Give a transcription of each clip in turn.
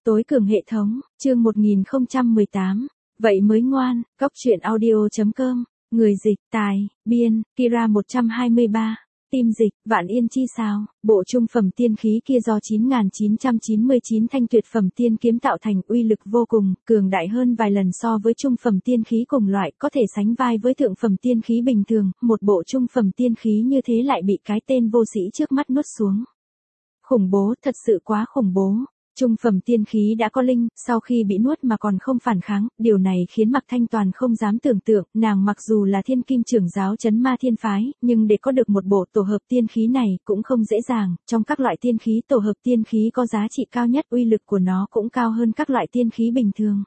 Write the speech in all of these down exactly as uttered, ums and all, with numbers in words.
Tối cường hệ thống, chương một nghìn không trăm mười tám. Vậy mới ngoan, Cóc truyện audio chấm com, người dịch, tài, biên, Kira một trăm hai mươi ba, tim dịch, Vạn Yên chi sao, bộ trung phẩm tiên khí kia do chín nghìn chín trăm chín mươi chín thanh tuyệt phẩm tiên kiếm tạo thành, uy lực vô cùng, cường đại hơn vài lần so với trung phẩm tiên khí cùng loại, có thể sánh vai với thượng phẩm tiên khí bình thường, một bộ trung phẩm tiên khí như thế lại bị cái tên vô sĩ trước mắt nuốt xuống. Khủng bố, thật sự quá khủng bố. Trung phẩm tiên khí đã có linh, sau khi bị nuốt mà còn không phản kháng, điều này khiến Mạc Thanh Toàn không dám tưởng tượng, nàng mặc dù là thiên kim trưởng giáo Chấn Ma Thiên Phái, nhưng để có được một bộ tổ hợp tiên khí này cũng không dễ dàng, trong các loại tiên khí tổ hợp tiên khí có giá trị cao nhất, uy lực của nó cũng cao hơn các loại tiên khí bình thường.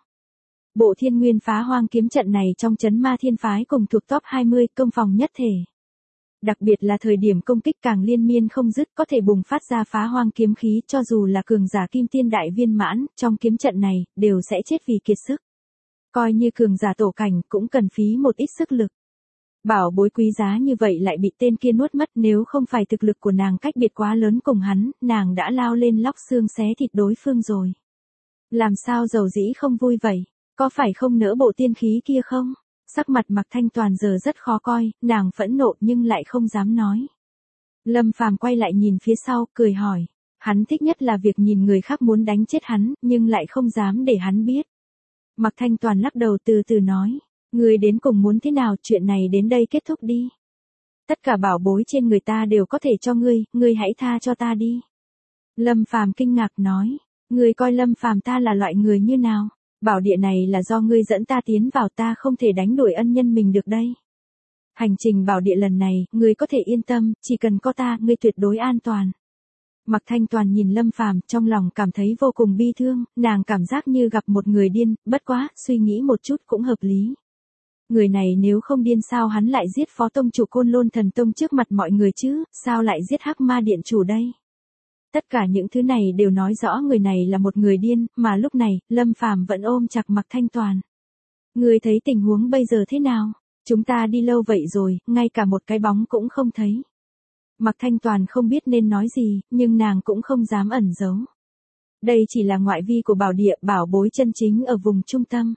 Bộ Thiên Nguyên Phá Hoang kiếm trận này trong Chấn Ma Thiên Phái cùng thuộc top hai mươi công phòng nhất thể. Đặc biệt là thời điểm công kích càng liên miên không dứt, có thể bùng phát ra phá hoang kiếm khí, cho dù là cường giả kim tiên đại viên mãn, trong kiếm trận này, đều sẽ chết vì kiệt sức. Coi như cường giả tổ cảnh, cũng cần phí một ít sức lực. Bảo bối quý giá như vậy lại bị tên kia nuốt mất, nếu không phải thực lực của nàng cách biệt quá lớn cùng hắn, nàng đã lao lên lóc xương xé thịt đối phương rồi. Làm sao dầu dĩ không vui vậy, có phải không nỡ bộ tiên khí kia không? Sắc mặt Mạc Thanh Toàn giờ rất khó coi, nàng phẫn nộ nhưng lại không dám nói. Lâm Phàm quay lại nhìn phía sau, cười hỏi. Hắn thích nhất là việc nhìn người khác muốn đánh chết hắn, nhưng lại không dám để hắn biết. Mạc Thanh Toàn lắc đầu từ từ nói. Ngươi đến cùng muốn thế nào, chuyện này đến đây kết thúc đi. Tất cả bảo bối trên người ta đều có thể cho ngươi, ngươi hãy tha cho ta đi. Lâm Phàm kinh ngạc nói. Ngươi coi Lâm Phàm ta là loại người như nào? Bảo địa này là do ngươi dẫn ta tiến vào, ta không thể đánh đuổi ân nhân mình được đây. Hành trình bảo địa lần này, ngươi có thể yên tâm, chỉ cần có ta, ngươi tuyệt đối an toàn. Mạc Thanh Toàn nhìn Lâm Phàm, trong lòng cảm thấy vô cùng bi thương, nàng cảm giác như gặp một người điên, bất quá, suy nghĩ một chút cũng hợp lý. Người này nếu không điên sao hắn lại giết phó tông chủ Côn Lôn Thần Tông trước mặt mọi người chứ, sao lại giết Hắc Ma Điện chủ đây? Tất cả những thứ này đều nói rõ người này là một người điên, mà lúc này, Lâm Phàm vẫn ôm chặt Mạc Thanh Toàn. Ngươi thấy tình huống bây giờ thế nào? Chúng ta đi lâu vậy rồi, ngay cả một cái bóng cũng không thấy. Mạc Thanh Toàn không biết nên nói gì, nhưng nàng cũng không dám ẩn giấu. Đây chỉ là ngoại vi của bảo địa, bảo bối chân chính ở vùng trung tâm.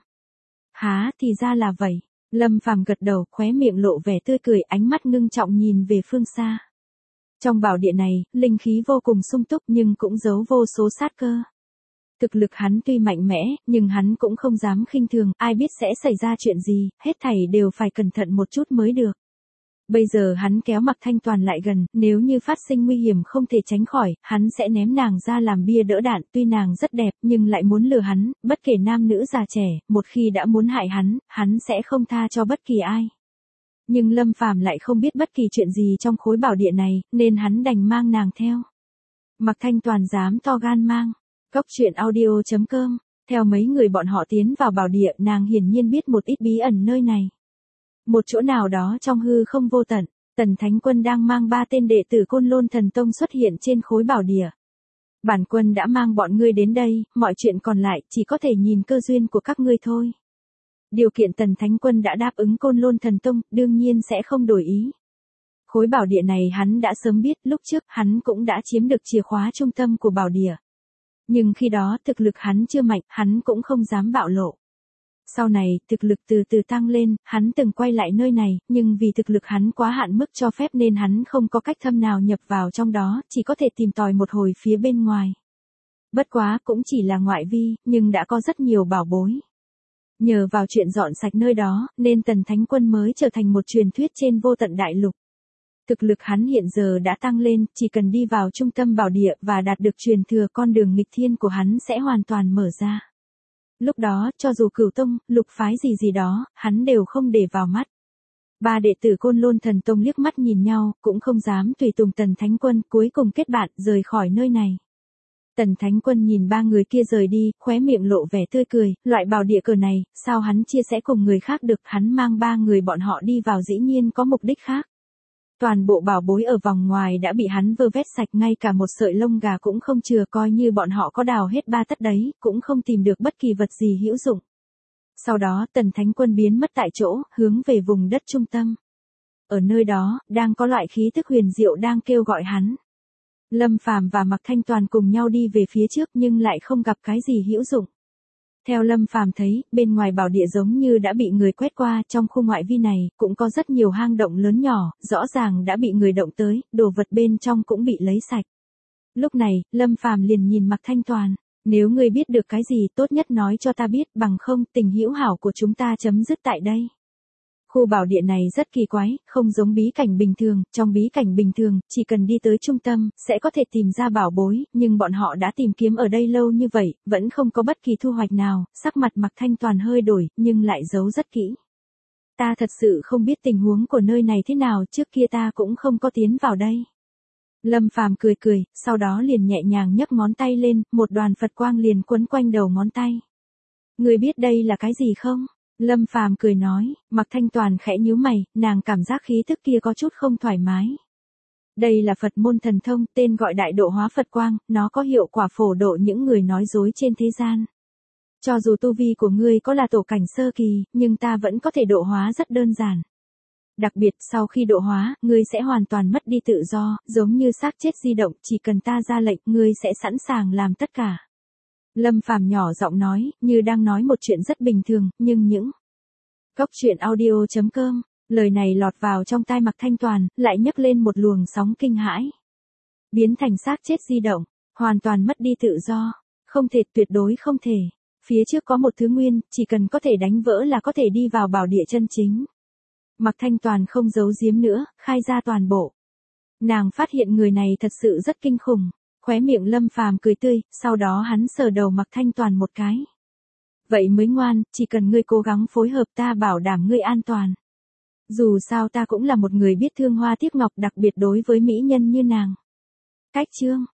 Há, thì ra là vậy. Lâm Phàm gật đầu, khóe miệng lộ vẻ tươi cười, ánh mắt ngưng trọng nhìn về phương xa. Trong bảo địa này, linh khí vô cùng sung túc nhưng cũng giấu vô số sát cơ. Thực lực hắn tuy mạnh mẽ, nhưng hắn cũng không dám khinh thường, ai biết sẽ xảy ra chuyện gì, hết thảy đều phải cẩn thận một chút mới được. Bây giờ hắn kéo Mạc Thanh Toàn lại gần, nếu như phát sinh nguy hiểm không thể tránh khỏi, hắn sẽ ném nàng ra làm bia đỡ đạn, tuy nàng rất đẹp nhưng lại muốn lừa hắn, bất kể nam nữ già trẻ, một khi đã muốn hại hắn, hắn sẽ không tha cho bất kỳ ai. Nhưng Lâm Phàm lại không biết bất kỳ chuyện gì trong khối bảo địa này, nên hắn đành mang nàng theo. Mạc Thanh Toàn dám to gan mang. Cóc truyện audio chấm com, theo mấy người bọn họ tiến vào bảo địa, nàng hiển nhiên biết một ít bí ẩn nơi này. Một chỗ nào đó trong hư không vô tận, Tần Thánh Quân đang mang ba tên đệ tử Côn Lôn Thần Tông xuất hiện trên khối bảo địa. Bản quân đã mang bọn ngươi đến đây, mọi chuyện còn lại chỉ có thể nhìn cơ duyên của các ngươi thôi. Điều kiện Tần Thánh Quân đã đáp ứng Côn Lôn Thần Tông, đương nhiên sẽ không đổi ý. Khối bảo địa này hắn đã sớm biết, lúc trước hắn cũng đã chiếm được chìa khóa trung tâm của bảo địa. Nhưng khi đó thực lực hắn chưa mạnh, hắn cũng không dám bạo lộ. Sau này, thực lực từ từ tăng lên, hắn từng quay lại nơi này, nhưng vì thực lực hắn quá hạn mức cho phép nên hắn không có cách thâm nào nhập vào trong đó, chỉ có thể tìm tòi một hồi phía bên ngoài. Bất quá cũng chỉ là ngoại vi, nhưng đã có rất nhiều bảo bối. Nhờ vào chuyện dọn sạch nơi đó, nên Tần Thánh Quân mới trở thành một truyền thuyết trên vô tận đại lục. Thực lực hắn hiện giờ đã tăng lên, chỉ cần đi vào trung tâm bảo địa và đạt được truyền thừa, con đường nghịch thiên của hắn sẽ hoàn toàn mở ra. Lúc đó, cho dù Cửu Tông, Lục Phái gì gì đó, hắn đều không để vào mắt. Ba đệ tử Côn Lôn Thần Tông liếc mắt nhìn nhau, cũng không dám tùy tùng Tần Thánh Quân, cuối cùng kết bạn, rời khỏi nơi này. Tần Thánh Quân nhìn ba người kia rời đi, khóe miệng lộ vẻ tươi cười, loại bảo địa cờ này, sao hắn chia sẻ cùng người khác được, hắn mang ba người bọn họ đi vào dĩ nhiên có mục đích khác. Toàn bộ bảo bối ở vòng ngoài đã bị hắn vơ vét sạch, ngay cả một sợi lông gà cũng không chừa, coi như bọn họ có đào hết ba tấc đấy, cũng không tìm được bất kỳ vật gì hữu dụng. Sau đó, Tần Thánh Quân biến mất tại chỗ, hướng về vùng đất trung tâm. Ở nơi đó, đang có loại khí tức huyền diệu đang kêu gọi hắn. Lâm Phàm và Mạc Thanh Toàn cùng nhau đi về phía trước nhưng lại không gặp cái gì hữu dụng. Theo Lâm Phàm thấy, bên ngoài bảo địa giống như đã bị người quét qua, trong khu ngoại vi này cũng có rất nhiều hang động lớn nhỏ, rõ ràng đã bị người động tới, đồ vật bên trong cũng bị lấy sạch. Lúc này, Lâm Phàm liền nhìn Mạc Thanh Toàn, nếu ngươi biết được cái gì tốt nhất nói cho ta biết, bằng không tình hữu hảo của chúng ta chấm dứt tại đây. Khu bảo địa này rất kỳ quái, không giống bí cảnh bình thường, trong bí cảnh bình thường, chỉ cần đi tới trung tâm, sẽ có thể tìm ra bảo bối, nhưng bọn họ đã tìm kiếm ở đây lâu như vậy, vẫn không có bất kỳ thu hoạch nào, sắc mặt Mạc Thanh Toàn hơi đổi, nhưng lại giấu rất kỹ. Ta thật sự không biết tình huống của nơi này thế nào, trước kia ta cũng không có tiến vào đây. Lâm Phàm cười cười, sau đó liền nhẹ nhàng nhấc ngón tay lên, một đoàn Phật quang liền quấn quanh đầu ngón tay. Ngươi biết đây là cái gì không? Lâm Phàm cười nói, Mạc Thanh Toàn khẽ nhíu mày, nàng cảm giác khí tức kia có chút không thoải mái. Đây là Phật môn thần thông, tên gọi đại độ hóa Phật quang, nó có hiệu quả phổ độ những người nói dối trên thế gian. Cho dù tu vi của ngươi có là tổ cảnh sơ kỳ, nhưng ta vẫn có thể độ hóa rất đơn giản. Đặc biệt sau khi độ hóa, ngươi sẽ hoàn toàn mất đi tự do, giống như xác chết di động, chỉ cần ta ra lệnh, ngươi sẽ sẵn sàng làm tất cả. Lâm Phàm nhỏ giọng nói, như đang nói một chuyện rất bình thường, nhưng những Cốc truyện audio chấm com, lời này lọt vào trong tai Mạc Thanh Toàn, lại nhấc lên một luồng sóng kinh hãi. Biến thành xác chết di động, hoàn toàn mất đi tự do, không thể, tuyệt đối không thể. Phía trước có một thứ nguyên, chỉ cần có thể đánh vỡ là có thể đi vào bảo địa chân chính. Mạc Thanh Toàn không giấu giếm nữa, khai ra toàn bộ. Nàng phát hiện người này thật sự rất kinh khủng. Khóe miệng Lâm Phàm cười tươi, sau đó hắn sờ đầu Mạc Thanh Toàn một cái. Vậy mới ngoan, chỉ cần ngươi cố gắng phối hợp ta bảo đảm ngươi an toàn. Dù sao ta cũng là một người biết thương hoa tiếc ngọc, đặc biệt đối với mỹ nhân như nàng. Cách chương